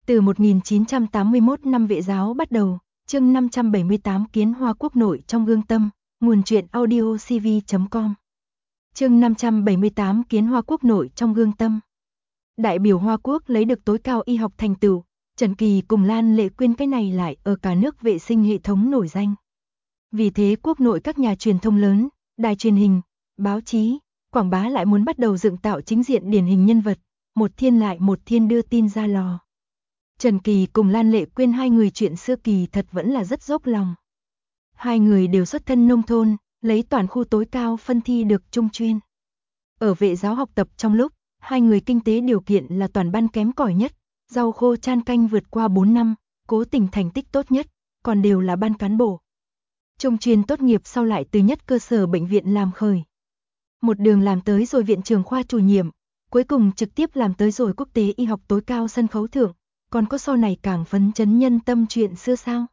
Từ 1981 năm Vệ giáo bắt đầu, chương 578 Kiến Hoa Quốc nội trong gương tâm, nguồn truyện audio cv.com. Chương 578 Kiến Hoa Quốc nội trong gương tâm. Đại biểu Hoa Quốc lấy được tối cao y học thành tựu, Trần Kỳ cùng Lan Lệ Quyên cái này lại ở cả nước vệ sinh hệ thống nổi danh. Vì thế quốc nội các nhà truyền thông lớn, đài truyền hình, báo chí, quảng bá lại muốn bắt đầu dựng tạo chính diện điển hình nhân vật, một thiên lại một thiên đưa tin ra lò. Trần Kỳ cùng Lan Lệ Quyên hai người chuyện xưa kỳ thật vẫn là rất dốc lòng. Hai người đều xuất thân nông thôn, lấy toàn khu tối cao phân thi được trung chuyên. Ở vệ giáo học tập trong lúc, hai người kinh tế điều kiện là toàn ban kém cỏi nhất, rau khô chan canh vượt qua 4 năm, cố tình thành tích tốt nhất, còn đều là ban cán bộ. Trung chuyên tốt nghiệp sau lại từ nhất cơ sở bệnh viện làm khởi. Một đường làm tới rồi viện trưởng khoa chủ nhiệm, cuối cùng trực tiếp làm tới rồi quốc tế y học tối cao sân khấu thượng, còn có sau này càng phấn chấn nhân tâm chuyện xưa sao.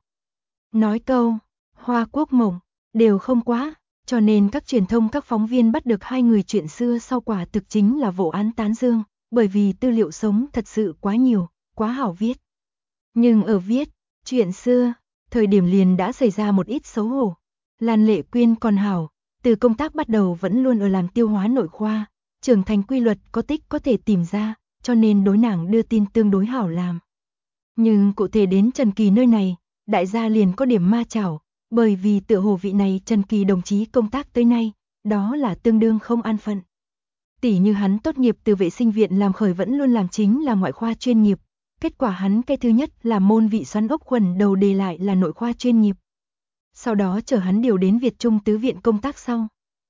Nói câu, Hoa Quốc mộng, đều không quá, cho nên các truyền thông các phóng viên bắt được hai người chuyện xưa sau quả thực chính là vô án tán dương, bởi vì tư liệu sống thật sự quá nhiều, quá hảo viết. Nhưng ở viết, chuyện xưa, thời điểm liền đã xảy ra một ít xấu hổ. Lan Lệ Quyên còn hảo, từ công tác bắt đầu vẫn luôn ở làm tiêu hóa nội khoa, trưởng thành quy luật có tích có thể tìm ra, cho nên đối nàng đưa tin tương đối hảo làm. Nhưng cụ thể đến Trần Kỳ nơi này, đại gia liền có điểm ma chảo, bởi vì tựa hồ vị này Trần Kỳ đồng chí công tác tới nay, đó là tương đương không an phận. Tỉ như hắn tốt nghiệp từ vệ sinh viện làm khởi vẫn luôn làm chính là ngoại khoa chuyên nghiệp, kết quả hắn cái thứ nhất là môn vị xoắn ốc khuẩn đầu đề lại là nội khoa chuyên nghiệp. Sau đó chờ hắn điều đến Việt Trung tứ viện công tác sau,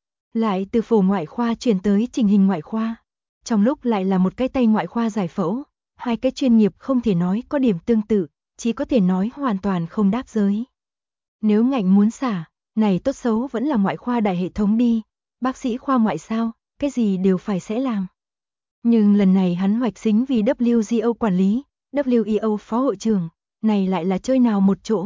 lại từ phổ ngoại khoa chuyển tới trình hình ngoại khoa, trong lúc lại là một cái tay ngoại khoa giải phẫu, hai cái chuyên nghiệp không thể nói có điểm tương tự, chỉ có thể nói hoàn toàn không đáp giới. Nếu ngạnh muốn xả, này tốt xấu vẫn là ngoại khoa đại hệ thống đi, bác sĩ khoa ngoại sao, cái gì đều phải sẽ làm. Nhưng lần này hắn hoạch xính vì WGO quản lý, WEO phó hội trưởng, này lại là chơi nào một chỗ.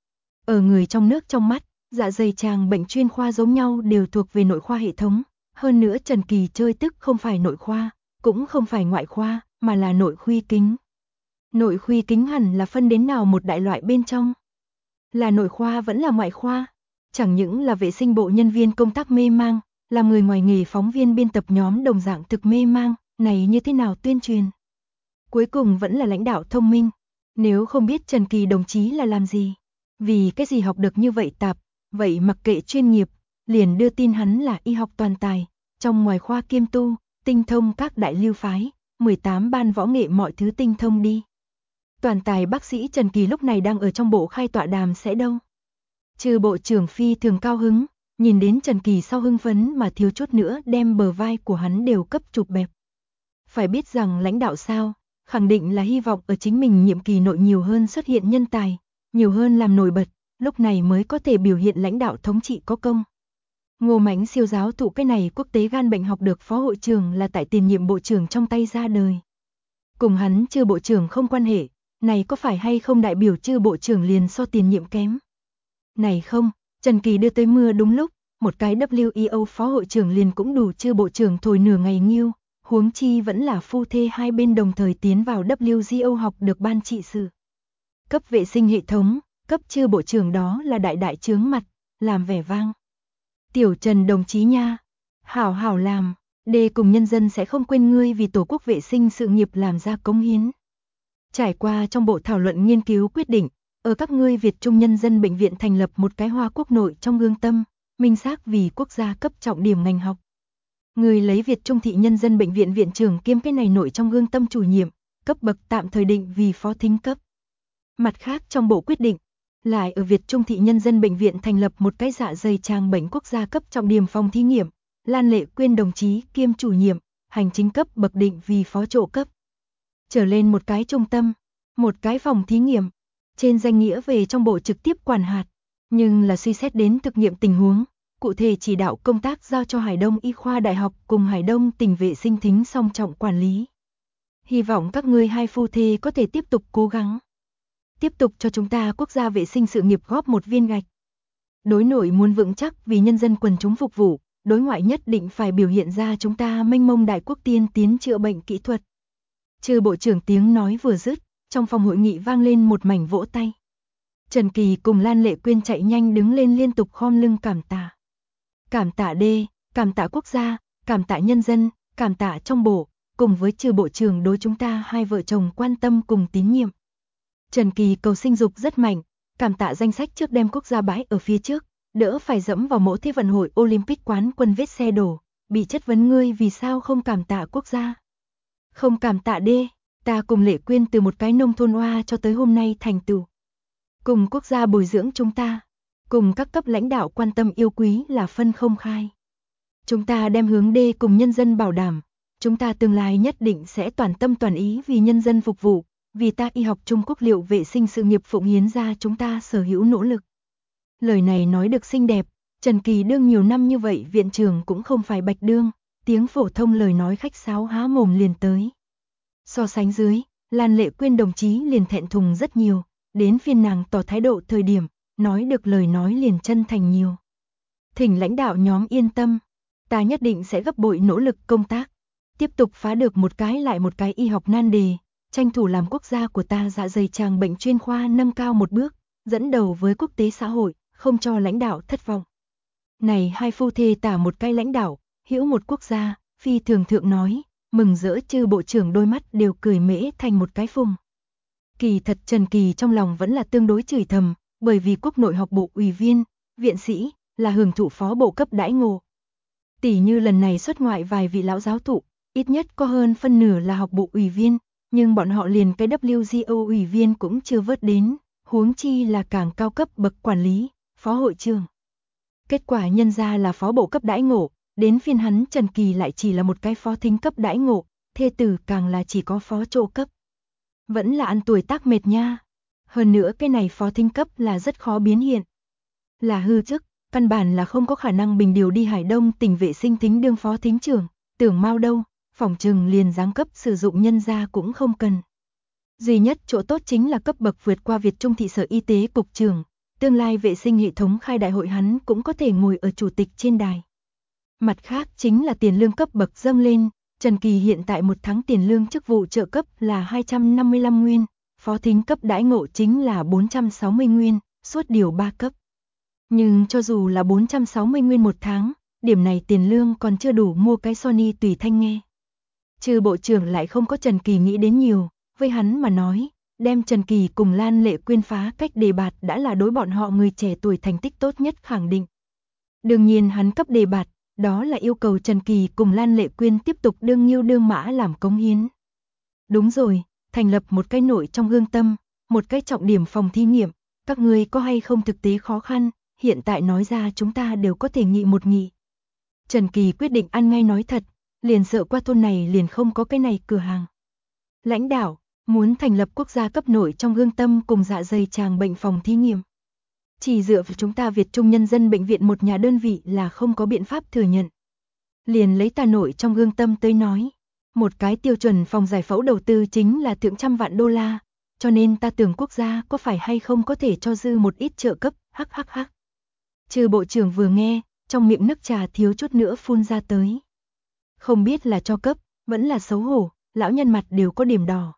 Ở người trong nước trong mắt, dạ dày tràng bệnh chuyên khoa giống nhau đều thuộc về nội khoa hệ thống, hơn nữa Trần Kỳ chơi tức không phải nội khoa, cũng không phải ngoại khoa, mà là nội khuy kính. Nội khuy kính hẳn là phân đến nào một đại loại bên trong. Là nội khoa vẫn là ngoại khoa, chẳng những là vệ sinh bộ nhân viên công tác mê mang, là người ngoài nghề phóng viên biên tập nhóm đồng dạng thực mê mang, này như thế nào tuyên truyền. Cuối cùng vẫn là lãnh đạo thông minh, nếu không biết Trần Kỳ đồng chí là làm gì, vì cái gì học được như vậy tạp, vậy mặc kệ chuyên nghiệp, liền đưa tin hắn là y học toàn tài, trong ngoài khoa kiêm tu, tinh thông các đại lưu phái, 18 ban võ nghệ mọi thứ tinh thông đi. Toàn tài bác sĩ Trần Kỳ lúc này đang ở trong bộ khai tọa đàm sẽ đâu. Trừ bộ trưởng phi thường cao hứng, nhìn đến Trần Kỳ sau hưng phấn mà thiếu chút nữa đem bờ vai của hắn đều cấp chụp bẹp. Phải biết rằng lãnh đạo sao, khẳng định là hy vọng ở chính mình nhiệm kỳ nội nhiều hơn xuất hiện nhân tài, nhiều hơn làm nổi bật, lúc này mới có thể biểu hiện lãnh đạo thống trị có công. Ngô Mãnh siêu giáo thụ cái này quốc tế gan bệnh học được phó hội trưởng là tại tiền nhiệm bộ trưởng trong tay ra đời. Cùng hắn Chư bộ trưởng không quan hệ, này có phải hay không đại biểu Chư bộ trưởng liền so tiền nhiệm kém? Này không, Trần Kỳ đưa tới mưa đúng lúc, một cái WEO phó hội trưởng liền cũng đủ Chư bộ trưởng thổi nửa ngày nghiêu, huống chi vẫn là phu thê hai bên đồng thời tiến vào WGO học được ban trị sự. Cấp vệ sinh hệ thống, cấp Chư bộ trưởng đó là đại đại chướng mặt, làm vẻ vang. Tiểu Trần đồng chí nha, hảo hảo làm, đề cùng nhân dân sẽ không quên ngươi vì tổ quốc vệ sinh sự nghiệp làm ra cống hiến. Trải qua trong bộ thảo luận nghiên cứu quyết định, ở các ngươi Việt Trung nhân dân bệnh viện thành lập một cái Hoa Quốc nội trong gương tâm, minh xác vì quốc gia cấp trọng điểm ngành học. Người lấy Việt Trung thị nhân dân bệnh viện viện trưởng kiêm cái này nội trong gương tâm chủ nhiệm, cấp bậc tạm thời định vì phó thính cấp. Mặt khác trong bộ quyết định, lại ở Việt Trung thị nhân dân bệnh viện thành lập một cái dạ dày tràng bệnh quốc gia cấp trọng điểm phòng thí nghiệm, Lan Lệ Quyên đồng chí kiêm chủ nhiệm, hành chính cấp bậc định vì phó chỗ cấp. Trở lên một cái trung tâm, một cái phòng thí nghiệm, trên danh nghĩa về trong bộ trực tiếp quản hạt, nhưng là suy xét đến thực nghiệm tình huống, cụ thể chỉ đạo công tác giao cho Hải Đông Y khoa Đại học cùng Hải Đông tỉnh vệ sinh thính song trọng quản lý. Hy vọng các ngươi hai phu thê có thể tiếp tục cố gắng, tiếp tục cho chúng ta quốc gia vệ sinh sự nghiệp góp một viên gạch. Đối nội muốn vững chắc vì nhân dân quần chúng phục vụ, đối ngoại nhất định phải biểu hiện ra chúng ta mênh mông đại quốc tiên tiến chữa bệnh kỹ thuật. Chư bộ trưởng tiếng nói vừa dứt, trong phòng hội nghị vang lên một mảnh vỗ tay. Trần Kỳ cùng Lan Lệ Quyên chạy nhanh đứng lên liên tục khom lưng cảm tạ. Cảm tạ đê, cảm tạ quốc gia, cảm tạ nhân dân, cảm tạ trong bộ, cùng với trừ bộ trưởng đối chúng ta hai vợ chồng quan tâm cùng tín nhiệm. Trần Kỳ cầu sinh dục rất mạnh, cảm tạ danh sách trước đem quốc gia bãi ở phía trước, đỡ phải dẫm vào mẫu thế vận hội Olympic quán quân vết xe đổ, bị chất vấn ngươi vì sao không cảm tạ quốc gia. Không cảm tạ đê, ta cùng Lệ Quyên từ một cái nông thôn oa cho tới hôm nay thành tựu. Cùng quốc gia bồi dưỡng chúng ta, cùng các cấp lãnh đạo quan tâm yêu quý là phân không khai. Chúng ta đem hướng đê cùng nhân dân bảo đảm, chúng ta tương lai nhất định sẽ toàn tâm toàn ý vì nhân dân phục vụ, vì ta y học Trung Quốc liệu vệ sinh sự nghiệp phụng hiến ra chúng ta sở hữu nỗ lực. Lời này nói được xinh đẹp, Trần Kỳ đương nhiều năm như vậy viện trưởng cũng không phải bạch đương, tiếng phổ thông lời nói khách sáo há mồm liền tới. So sánh dưới, Lan Lệ Quyên đồng chí liền thẹn thùng rất nhiều, đến phiên nàng tỏ thái độ thời điểm, nói được lời nói liền chân thành nhiều. Thỉnh lãnh đạo nhóm yên tâm, ta nhất định sẽ gấp bội nỗ lực công tác, tiếp tục phá được một cái lại một cái y học nan đề, tranh thủ làm quốc gia của ta dạ dày tràng bệnh chuyên khoa nâng cao một bước, dẫn đầu với quốc tế xã hội, không cho lãnh đạo thất vọng. Này hai phu thê tả một cái lãnh đạo, hữu một quốc gia, phi thường thượng nói, mừng rỡ chư bộ trưởng đôi mắt đều cười mễ thành một cái phùng. Kỳ thật Trần Kỳ trong lòng vẫn là tương đối chửi thầm, bởi vì quốc nội học bộ ủy viên, viện sĩ, là hưởng thụ phó bộ cấp đãi ngộ. Tỷ như lần này xuất ngoại vài vị lão giáo thụ, ít nhất có hơn phân nửa là học bộ ủy viên, nhưng bọn họ liền cái WGO ủy viên cũng chưa vớt đến, huống chi là càng cao cấp bậc quản lý, phó hội trưởng. Kết quả nhân ra là phó bộ cấp đãi ngộ, đến phiên hắn Trần Kỳ lại chỉ là một cái phó thính cấp đãi ngộ, thê tử càng là chỉ có phó chỗ cấp. Vẫn là ăn tuổi tác mệt nha. Hơn nữa cái này phó thính cấp là rất khó biến hiện. Là hư chức, căn bản là không có khả năng bình điều đi Hải Đông tỉnh vệ sinh thính đương phó thính trưởng, tưởng mau đâu, phỏng chừng liền giáng cấp sử dụng nhân gia cũng không cần. Duy nhất chỗ tốt chính là cấp bậc vượt qua Việt Trung thị sở y tế cục trưởng, tương lai vệ sinh hệ thống khai đại hội hắn cũng có thể ngồi ở chủ tịch trên đài. Mặt khác chính là tiền lương cấp bậc dâng lên, Trần Kỳ hiện tại một tháng tiền lương chức vụ trợ cấp là 255 nguyên, phó thính cấp đãi ngộ chính là 460 nguyên, suốt điều 3 cấp. Nhưng cho dù là 460 nguyên một tháng, điểm này tiền lương còn chưa đủ mua cái Sony tùy thanh nghe. Trừ bộ trưởng lại không có Trần Kỳ nghĩ đến nhiều, với hắn mà nói, đem Trần Kỳ cùng Lan Lệ Quyên phá cách đề bạt đã là đối bọn họ người trẻ tuổi thành tích tốt nhất khẳng định. Đương nhiên hắn cấp đề bạt, đó là yêu cầu Trần Kỳ cùng Lan Lệ Quyên tiếp tục đương nhiêu đương mã làm cống hiến. Đúng rồi, thành lập một cái nội trong Hương Tâm, một cái trọng điểm phòng thí nghiệm, các ngươi có hay không thực tế khó khăn, hiện tại nói ra chúng ta đều có thể nghị một nghị. Trần Kỳ quyết định ăn ngay nói thật, liền sợ qua thôn này liền không có cái này cửa hàng. Lãnh đạo, muốn thành lập quốc gia cấp nội trong Hương Tâm cùng dạ dày tràng bệnh phòng thí nghiệm. Chỉ dựa vào chúng ta Việt Trung Nhân dân bệnh viện một nhà đơn vị là không có biện pháp thừa nhận. Liền lấy ta nội trong Hương Tâm tới nói, một cái tiêu chuẩn phòng giải phẫu đầu tư chính là thượng trăm vạn đô la, cho nên ta tưởng quốc gia có phải hay không có thể cho dư một ít trợ cấp, hắc hắc hắc. Trừ bộ trưởng vừa nghe, trong miệng nước trà thiếu chút nữa phun ra tới. Không biết là cho cấp, vẫn là xấu hổ, lão nhân mặt đều có điểm đỏ.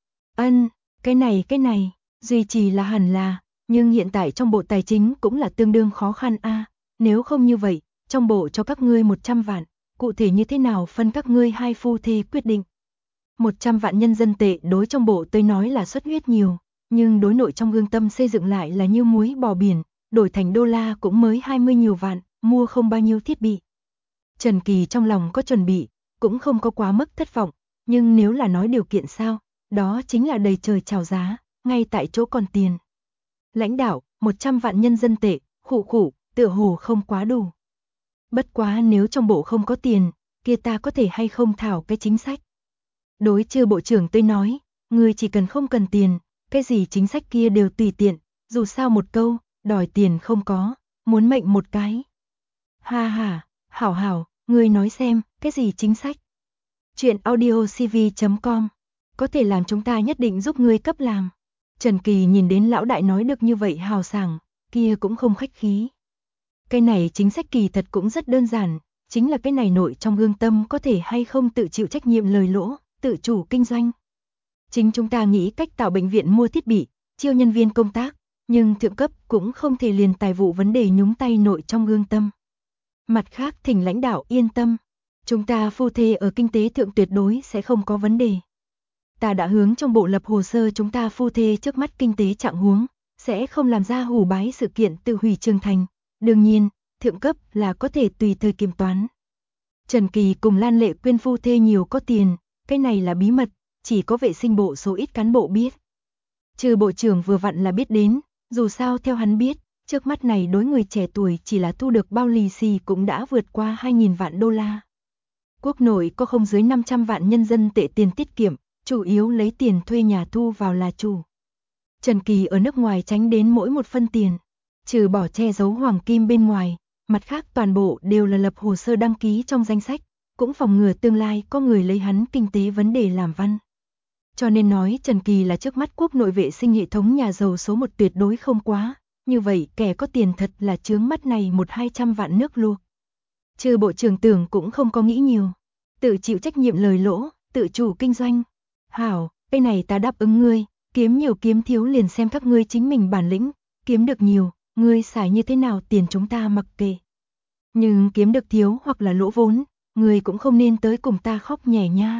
Cái này, duy trì là hẳn là, nhưng hiện tại trong bộ tài chính cũng là tương đương khó khăn a. Nếu không như vậy, trong bộ cho các ngươi 100 vạn, cụ thể như thế nào phân các ngươi hai phu thê quyết định. 100 vạn nhân dân tệ đối trong bộ tôi nói là xuất huyết nhiều, nhưng đối nội trong Hương Tâm xây dựng lại là như muối bò biển, đổi thành đô la cũng mới 20 nhiều vạn, mua không bao nhiêu thiết bị. Trần Kỳ trong lòng có chuẩn bị, cũng không có quá mức thất vọng, nhưng nếu là nói điều kiện sao, đó chính là đầy trời chào giá, ngay tại chỗ còn tiền. Lãnh đạo, 100 vạn nhân dân tệ, khụ, tựa hồ không quá đủ. Bất quá nếu trong bộ không có tiền, kia ta có thể hay không thảo cái chính sách. Đối Trư bộ trưởng tôi nói, người chỉ cần không cần tiền, cái gì chính sách kia đều tùy tiện, dù sao một câu, đòi tiền không có, muốn mệnh một cái. Ha ha, hảo, ngươi nói xem, cái gì chính sách? Chuyện audiocv.com, có thể làm chúng ta nhất định giúp ngươi cấp làm. Trần Kỳ nhìn đến lão đại nói được như vậy hào sảng, kia cũng không khách khí. Cái này chính sách kỳ thật cũng rất đơn giản, chính là cái này nội trong Hương Tâm có thể hay không tự chịu trách nhiệm lời lỗ, tự chủ kinh doanh. Chính chúng ta nghĩ cách tạo bệnh viện, mua thiết bị, chiêu nhân viên công tác, nhưng thượng cấp cũng không thể liền tài vụ vấn đề nhúng tay nội trong gương tâm. Mặt khác thỉnh lãnh đạo yên tâm, chúng ta phu thê ở kinh tế thượng tuyệt đối sẽ không có vấn đề. Ta đã hướng trong bộ lập hồ sơ chúng ta phu thê trước mắt kinh tế trạng huống, sẽ không làm ra hủ bái sự kiện tự hủy Trường Thành. Đương nhiên, thượng cấp là có thể tùy thời kiểm toán. Trần Kỳ cùng Lan Lệ Quyên phu thê nhiều có tiền, cái này là bí mật, chỉ có vệ sinh bộ số ít cán bộ biết. Trừ bộ trưởng vừa vặn là biết đến, dù sao theo hắn biết, trước mắt này đối người trẻ tuổi chỉ là thu được bao lì xì cũng đã vượt qua 2.000 vạn đô la. Quốc nội có không dưới 500 vạn nhân dân tệ tiền tiết kiệm, chủ yếu lấy tiền thuê nhà thu vào là chủ. Trần Kỳ ở nước ngoài tránh đến mỗi một phân tiền, trừ bỏ che giấu hoàng kim bên ngoài, mặt khác toàn bộ đều là lập hồ sơ đăng ký trong danh sách, cũng phòng ngừa tương lai có người lấy hắn kinh tế vấn đề làm văn. Cho nên nói Trần Kỳ là trước mắt quốc nội vệ sinh hệ thống nhà giàu số 1 tuyệt đối không quá, như vậy kẻ có tiền thật là chướng mắt này 100-200 vạn nước luộc. Trừ bộ trưởng tưởng cũng không có nghĩ nhiều, tự chịu trách nhiệm lời lỗ, tự chủ kinh doanh. Hảo, cái này ta đáp ứng ngươi, kiếm nhiều kiếm thiếu liền xem các ngươi chính mình bản lĩnh, kiếm được nhiều, ngươi xài như thế nào tiền chúng ta mặc kệ. Nhưng kiếm được thiếu hoặc là lỗ vốn, ngươi cũng không nên tới cùng ta khóc nhè nha.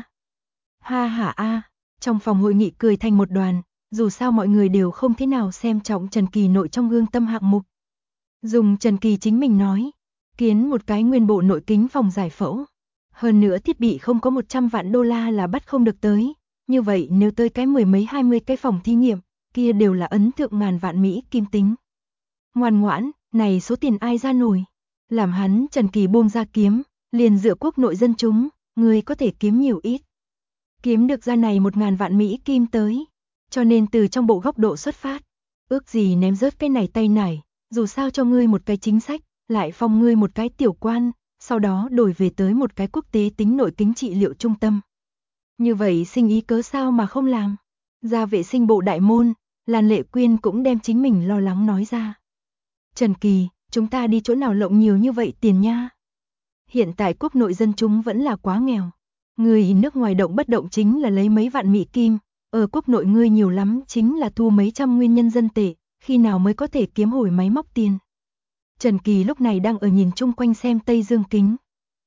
Ha ha a, trong phòng hội nghị cười thành một đoàn, dù sao mọi người đều không thế nào xem trọng Trần Kỳ nội trong gương tâm hạng mục. Dùng Trần Kỳ chính mình nói, kiến một cái nguyên bộ nội kính phòng giải phẫu. Hơn nữa thiết bị không có 100 vạn đô la là bắt không được tới. Như vậy nếu tới cái 10 mấy 20 cái phòng thí nghiệm, kia đều là ấn tượng ngàn vạn Mỹ kim tính. Ngoan ngoãn, này số tiền ai ra nổi. Làm hắn Trần Kỳ buông ra kiếm, liền dựa quốc nội dân chúng, người có thể kiếm nhiều ít. Kiếm được ra này 1.000 vạn Mỹ kim tới. Cho nên từ trong bộ góc độ xuất phát, ước gì ném rớt cái này tay nải, dù sao cho ngươi một cái chính sách, lại phong ngươi một cái tiểu quan, sau đó đổi về tới một cái quốc tế tính nội kính trị liệu trung tâm. Như vậy sinh ý cớ sao mà không làm. Ra vệ sinh bộ đại môn, Lan Lệ Quyên cũng đem chính mình lo lắng nói ra. Trần Kỳ, chúng ta đi chỗ nào lộng nhiều như vậy tiền nha. Hiện tại quốc nội dân chúng vẫn là quá nghèo. Người nước ngoài động bất động chính là lấy mấy vạn Mỹ kim, ở quốc nội ngươi nhiều lắm chính là thu mấy trăm nguyên nhân dân tệ, khi nào mới có thể kiếm hồi máy móc tiền. Trần Kỳ lúc này đang ở nhìn chung quanh xem Tây Dương kính.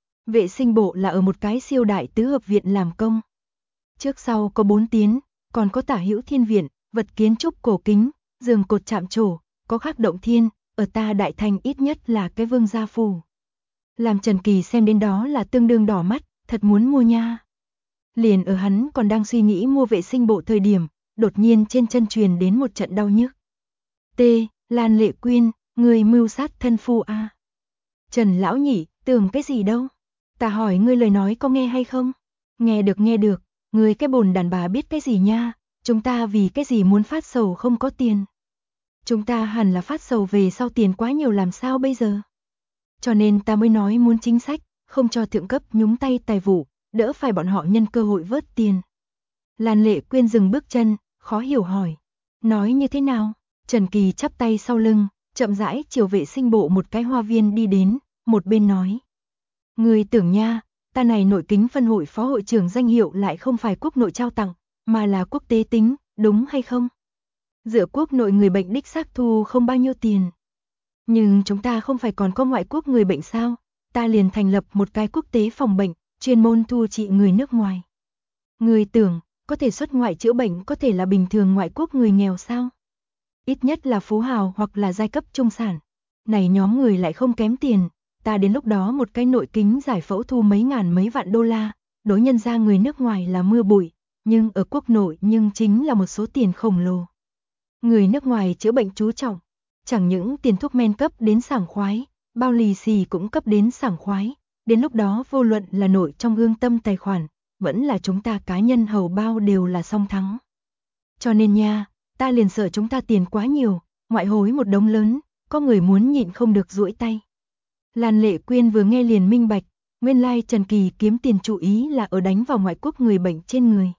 Vệ sinh bộ là ở một cái siêu đại tứ hợp viện làm công. Trước sau có 4 tiến, còn có Tả Hữu Thiên viện, vật kiến trúc cổ kính, giường cột chạm trổ, có khắc động thiên, ở ta đại thành ít nhất là cái Vương gia phủ. Làm Trần Kỳ xem đến đó là tương đương đỏ mắt, thật muốn mua nha. Liền ở hắn còn đang suy nghĩ mua vệ sinh bộ thời điểm, đột nhiên trên chân truyền đến một trận đau nhức. T. Lan Lệ Quyên, người mưu sát thân phu a. Trần lão nhị, tưởng cái gì đâu? Ta hỏi ngươi lời nói có nghe hay không? Nghe được, ngươi cái bồn đàn bà biết cái gì nha, chúng ta vì cái gì muốn phát sầu không có tiền. Chúng ta hẳn là phát sầu về sau tiền quá nhiều làm sao bây giờ? Cho nên ta mới nói muốn chính sách, không cho thượng cấp nhúng tay tài vụ, đỡ phải bọn họ nhân cơ hội vớt tiền. Lan Lệ Quyên dừng bước chân, khó hiểu hỏi. Nói như thế nào? Trần Kỳ chắp tay sau lưng, chậm rãi chiều vệ sinh bộ một cái hoa viên đi đến, một bên nói. Người tưởng nha, ta này nội kính phân hội phó hội trưởng danh hiệu lại không phải quốc nội trao tặng, mà là quốc tế tính, đúng hay không? Dựa quốc nội người bệnh đích xác thu không bao nhiêu tiền. Nhưng chúng ta không phải còn có ngoại quốc người bệnh sao? Ta liền thành lập một cái quốc tế phòng bệnh, chuyên môn thu trị người nước ngoài. Người tưởng, có thể xuất ngoại chữa bệnh có thể là bình thường ngoại quốc người nghèo sao? Ít nhất là phú hào hoặc là giai cấp trung sản. Này nhóm người lại không kém tiền, ta đến lúc đó một cái nội kính giải phẫu thu mấy ngàn mấy vạn đô la, đối nhân ra người nước ngoài là mưa bụi, nhưng ở quốc nội nhưng chính là một số tiền khổng lồ. Người nước ngoài chữa bệnh chú trọng, chẳng những tiền thuốc men cấp đến sảng khoái, bao lì xì cũng cấp đến sảng khoái, đến lúc đó vô luận là nội trong gương tâm tài khoản, vẫn là chúng ta cá nhân hầu bao đều là song thắng. Cho nên nha, ta liền sợ chúng ta tiền quá nhiều, ngoại hối một đống lớn, có người muốn nhịn không được duỗi tay. Lan Lệ Quyên vừa nghe liền minh bạch, nguyên lai Trần Kỳ kiếm tiền chủ ý là ở đánh vào ngoại quốc người bệnh trên người.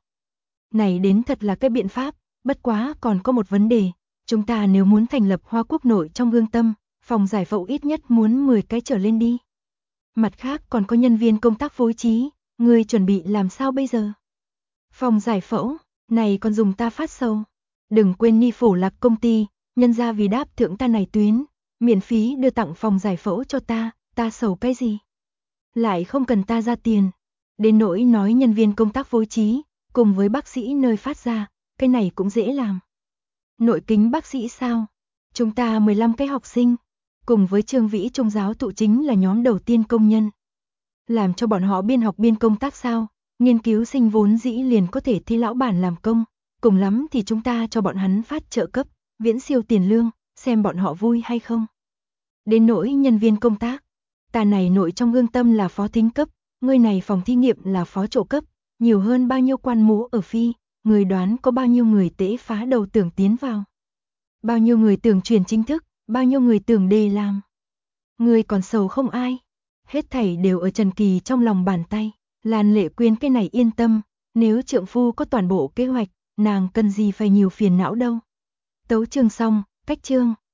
Này đến thật là cái biện pháp, bất quá còn có một vấn đề, chúng ta nếu muốn thành lập Hoa Quốc nội trong gương tâm, phòng giải phẫu ít nhất muốn 10 cái trở lên đi. Mặt khác còn có nhân viên công tác phối trí, người chuẩn bị làm sao bây giờ? Phòng giải phẫu, Này còn dùng ta phát sầu. Đừng quên Ni Phổ Lạc công ty, nhân ra vì đáp thưởng ta này tuyến, miễn phí đưa tặng phòng giải phẫu cho ta sầu cái gì? Lại không cần ta ra tiền. Đến nỗi nói nhân viên công tác phối trí, cùng với bác sĩ nơi phát ra, cái này cũng dễ làm. Nội kính bác sĩ sao? Chúng ta 15 cái học sinh, cùng với Trương Vĩ Trung giáo thụ chính là nhóm đầu tiên công nhân. Làm cho bọn họ biên học biên công tác sao? Nghiên cứu sinh vốn dĩ liền có thể thi lão bản làm công, cùng lắm thì chúng ta cho bọn hắn phát trợ cấp, viễn siêu tiền lương, xem bọn họ vui hay không. Đến nỗi nhân viên công tác, ta này nội trong Gương Tâm là phó thính cấp, người này phòng thí nghiệm là phó chỗ cấp, nhiều hơn bao nhiêu quan mũ ở phi, người đoán có bao nhiêu người tễ phá đầu tưởng tiến vào. Bao nhiêu người tưởng truyền chính thức, bao nhiêu người tưởng đề làm. Người còn sầu không ai, hết thảy đều ở Trần Kỳ trong lòng bàn tay. Lan Lệ Quyên cái này yên tâm, nếu trượng phu có toàn bộ kế hoạch, nàng cần gì phải nhiều phiền não đâu. Tấu chương xong, cách chương.